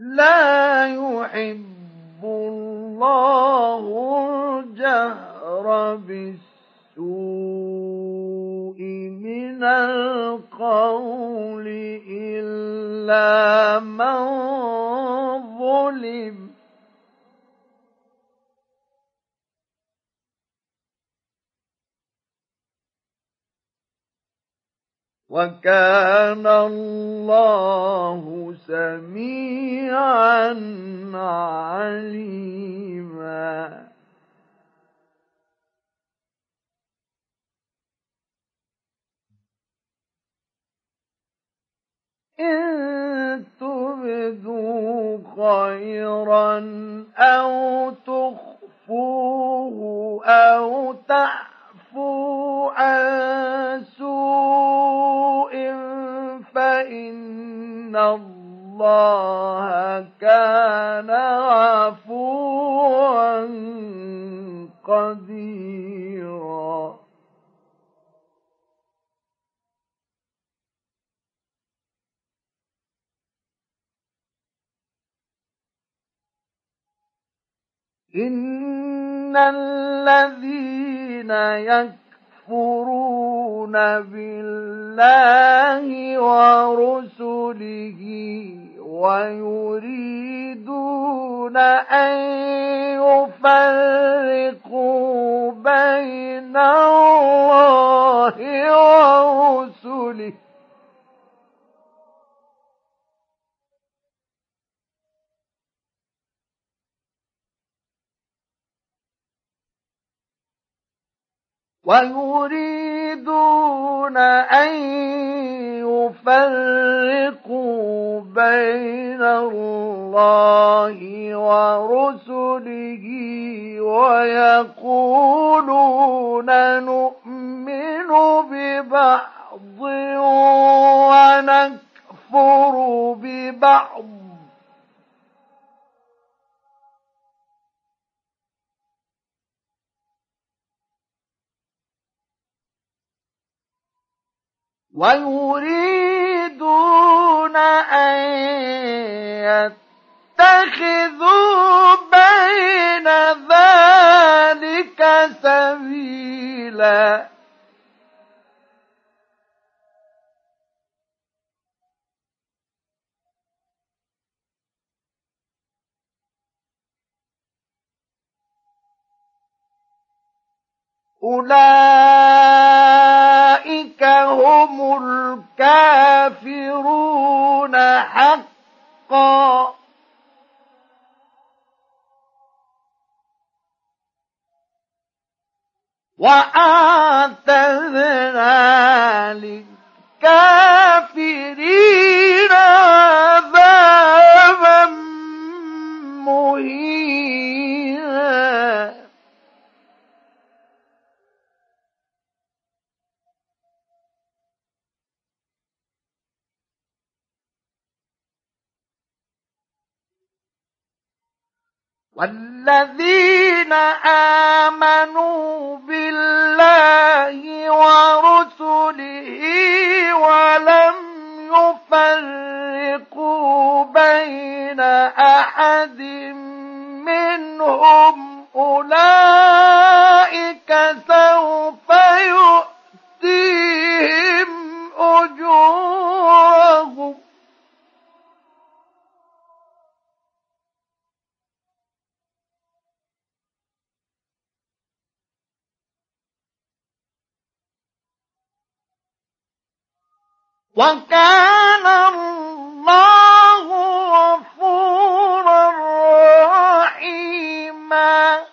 لا يحب الله الجهر بالسوء من القول إلا من ظلم. وكان الله سميعا عليما. إن تبدوا خيرا أو تخفوه أو تعفو عن سوء فإن الله كان عفوا قديرا. إن الذين يكفرون بالله ورسله ويريدون أن يفرقوا بين الله ورسله ويقولون نؤمن ببعض ونكفر ببعض ويريدون أن يتخذوا بين ذلك سبيلا. أولئك هم الكافرون حقا وأعتدنا للكافرين عذابا مهينا. والذين آمنوا بالله ورسله ولم يفرقوا بين أحد منهم أولئك سوف يؤتيهم أجورهم وكان الله غفورا رحيما.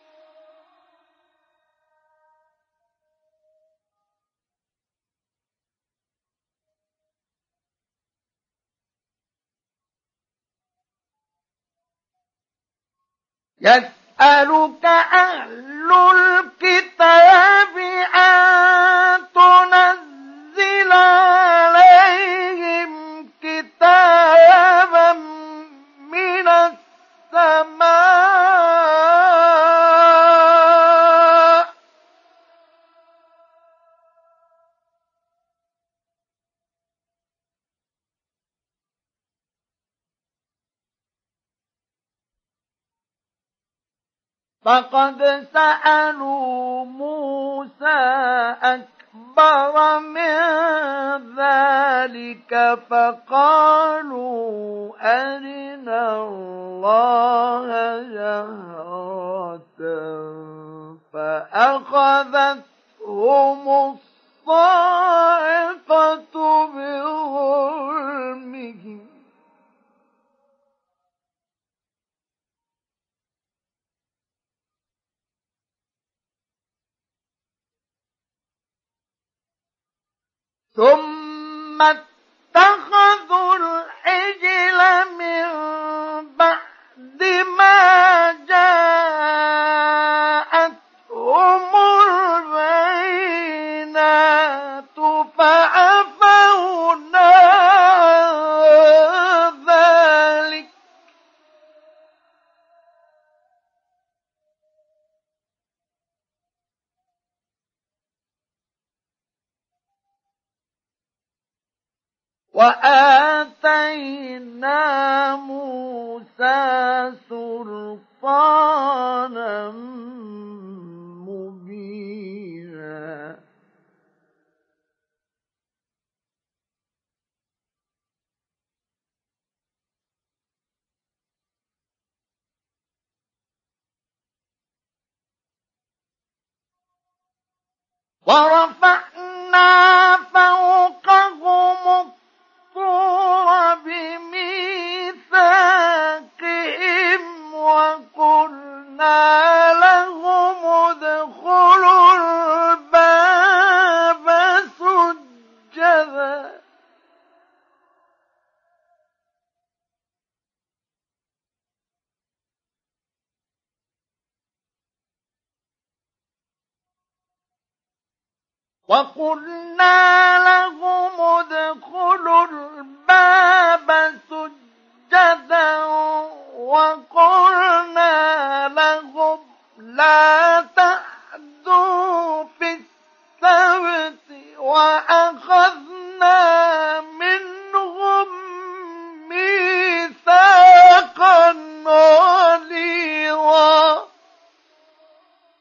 يسألك أهل الكتاب أن تنزل عليهم كتابا من السماء فقد سألوا موسى أكبر من ذلك فقالوا أرنا الله جهرة فأخذتهم الصاعقة بظلمهم ثم اتخذوا العجل من بعد ما جاءتهم البينات فعفونا عن ذلك وآتينا موسى سلطانا مبينا ورفعنا فوقهم الطور بميثاقهم وقلنا لهم ادخلوا الباب سجدا وقلنا لهم لا